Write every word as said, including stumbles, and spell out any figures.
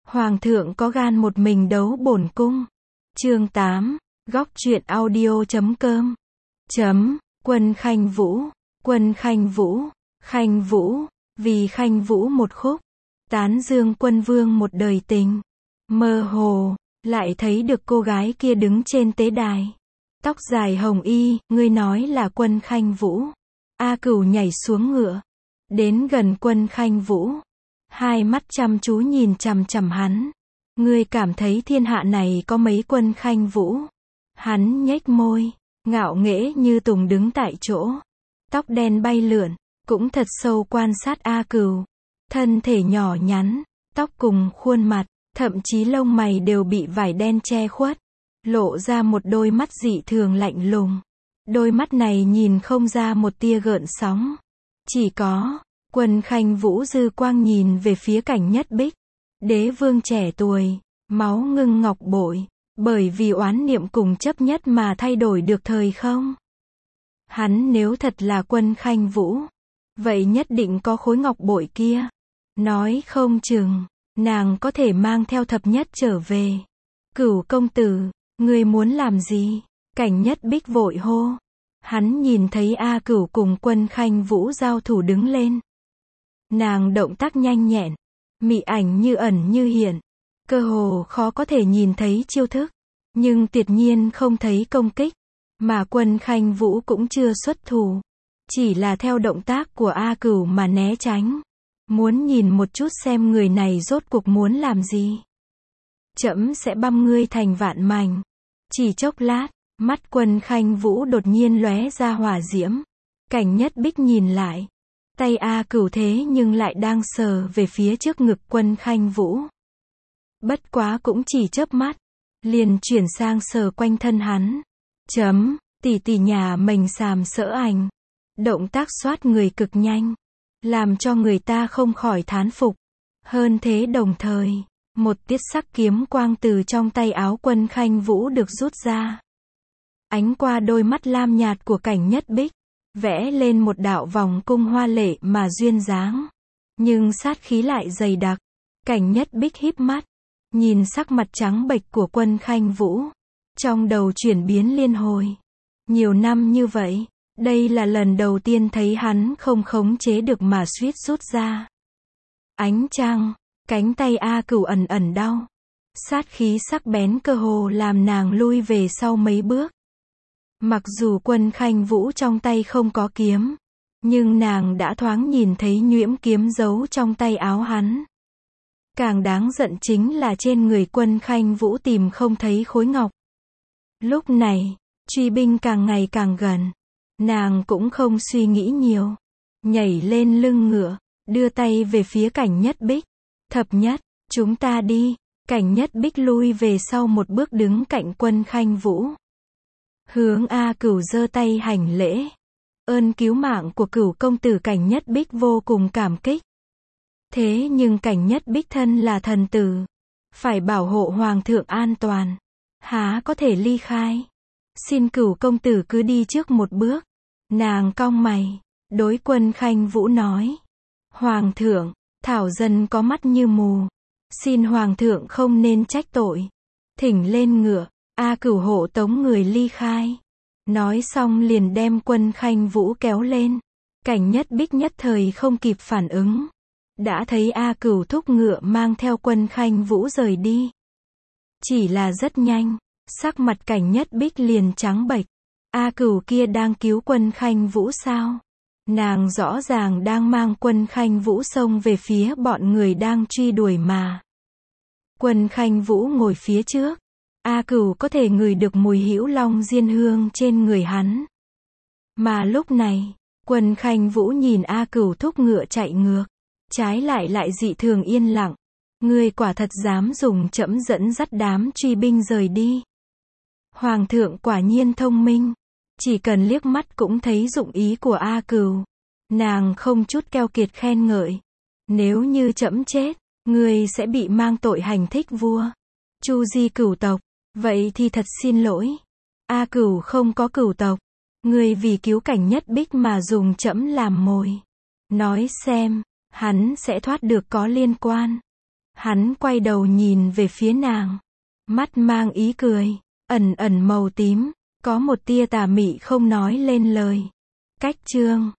Hoàng thượng có gan một mình đấu bổn cung. Chương tám, góc truyện audio chấm com. Chấm, Quân Khanh Vũ, Quân Khanh Vũ, Khanh Vũ, vì Khanh Vũ một khúc, tán dương quân vương một đời tình. Mơ hồ, lại thấy được cô gái kia đứng trên tế đài. Tóc dài hồng y, ngươi nói là Quân Khanh Vũ. A Cửu nhảy xuống ngựa, đến gần Quân Khanh Vũ. Hai mắt chăm chú nhìn chằm chằm hắn. Ngươi cảm thấy thiên hạ này có mấy Quân Khanh Vũ? Hắn nhếch môi, ngạo nghễ như tùng đứng tại chỗ. Tóc đen bay lượn, cũng thật sâu quan sát A Cửu. Thân thể nhỏ nhắn, tóc cùng khuôn mặt, thậm chí lông mày đều bị vải đen che khuất, lộ ra một đôi mắt dị thường lạnh lùng. Đôi mắt này nhìn không ra một tia gợn sóng. Chỉ có Quân Khanh Vũ dư quang nhìn về phía Cảnh Nhất Bích. Đế vương trẻ tuổi, máu ngưng ngọc bội, bởi vì oán niệm cùng chấp nhất mà thay đổi được thời không? Hắn nếu thật là Quân Khanh Vũ, vậy nhất định có khối ngọc bội kia. Nói không chừng, nàng có thể mang theo thập nhất trở về. Cửu công tử, ngươi muốn làm gì? Cảnh Nhất Bích vội hô. Hắn nhìn thấy A Cửu cùng Quân Khanh Vũ giao thủ đứng lên. Nàng động tác nhanh nhẹn, mị ảnh như ẩn như hiện, cơ hồ khó có thể nhìn thấy chiêu thức, nhưng tuyệt nhiên không thấy công kích, mà Quân Khanh Vũ cũng chưa xuất thủ, chỉ là theo động tác của A Cửu mà né tránh, muốn nhìn một chút xem người này rốt cuộc muốn làm gì. Trẫm sẽ băm ngươi thành vạn mảnh. Chỉ chốc lát, mắt Quân Khanh Vũ đột nhiên lóe ra hỏa diễm. Cảnh Nhất Bích nhìn lại, tay A Cửu thế nhưng lại đang sờ về phía trước ngực Quân Khanh Vũ. Bất quá cũng chỉ chớp mắt, liền chuyển sang sờ quanh thân hắn. Chấm, tỷ tỷ nhà mình sàm sỡ ảnh. Động tác xoát người cực nhanh, làm cho người ta không khỏi thán phục. Hơn thế đồng thời, một tiết sắc kiếm quang từ trong tay áo Quân Khanh Vũ được rút ra. Ánh qua đôi mắt lam nhạt của Cảnh Nhất Bích, vẽ lên một đạo vòng cung hoa lệ mà duyên dáng. Nhưng sát khí lại dày đặc. Cảnh Nhất Bích híp mắt, nhìn sắc mặt trắng bệch của Quân Khanh Vũ. Trong đầu chuyển biến liên hồi. Nhiều năm như vậy, đây là lần đầu tiên thấy hắn không khống chế được mà suýt rút ra. Ánh trăng, cánh tay A Cửu ẩn ẩn đau. Sát khí sắc bén cơ hồ làm nàng lui về sau mấy bước. Mặc dù Quân Khanh Vũ trong tay không có kiếm, nhưng nàng đã thoáng nhìn thấy nhuyễn kiếm giấu trong tay áo hắn. Càng đáng giận chính là trên người Quân Khanh Vũ tìm không thấy khối ngọc. Lúc này, truy binh càng ngày càng gần. Nàng cũng không suy nghĩ nhiều. Nhảy lên lưng ngựa, đưa tay về phía Cảnh Nhất Bích. Thập nhất, chúng ta đi. Cảnh Nhất Bích lui về sau một bước đứng cạnh Quân Khanh Vũ. Hướng A Cửu giơ tay hành lễ. Ơn cứu mạng của Cửu công tử. Cảnh Nhất Bích vô cùng cảm kích. Thế nhưng Cảnh Nhất Bích thân là thần tử, phải bảo hộ hoàng thượng an toàn, há có thể ly khai. Xin Cửu công tử cứ đi trước một bước. Nàng cong mày, đối Quân Khanh Vũ nói. Hoàng thượng, thảo dân có mắt như mù, xin hoàng thượng không nên trách tội. Thỉnh lên ngựa. A Cửu hộ tống người ly khai. Nói xong liền đem Quân Khanh Vũ kéo lên. Cảnh Nhất Bích nhất thời không kịp phản ứng. Đã thấy A Cửu thúc ngựa mang theo Quân Khanh Vũ rời đi. Chỉ là rất nhanh, sắc mặt Cảnh Nhất Bích liền trắng bệch. A Cửu kia đang cứu Quân Khanh Vũ sao? Nàng rõ ràng đang mang Quân Khanh Vũ xông về phía bọn người đang truy đuổi mà. Quân Khanh Vũ ngồi phía trước. A Cửu có thể ngửi được mùi hữu long diên hương trên người hắn. Mà lúc này, Quân Khanh Vũ nhìn A Cửu thúc ngựa chạy ngược, trái lại lại dị thường yên lặng. Ngươi quả thật dám dùng trẫm dẫn dắt đám truy binh rời đi. Hoàng thượng quả nhiên thông minh, chỉ cần liếc mắt cũng thấy dụng ý của A Cửu. Nàng không chút keo kiệt khen ngợi. Nếu như trẫm chết, ngươi sẽ bị mang tội hành thích vua, chu di cửu tộc. Vậy thì thật xin lỗi. A Cửu không có cửu tộc. Ngươi vì cứu Cảnh Nhất Bích mà dùng trẫm làm mồi. Nói xem, hắn sẽ thoát được có liên quan. Hắn quay đầu nhìn về phía nàng. Mắt mang ý cười, ẩn ẩn màu tím, có một tia tà mị không nói lên lời. Cách chương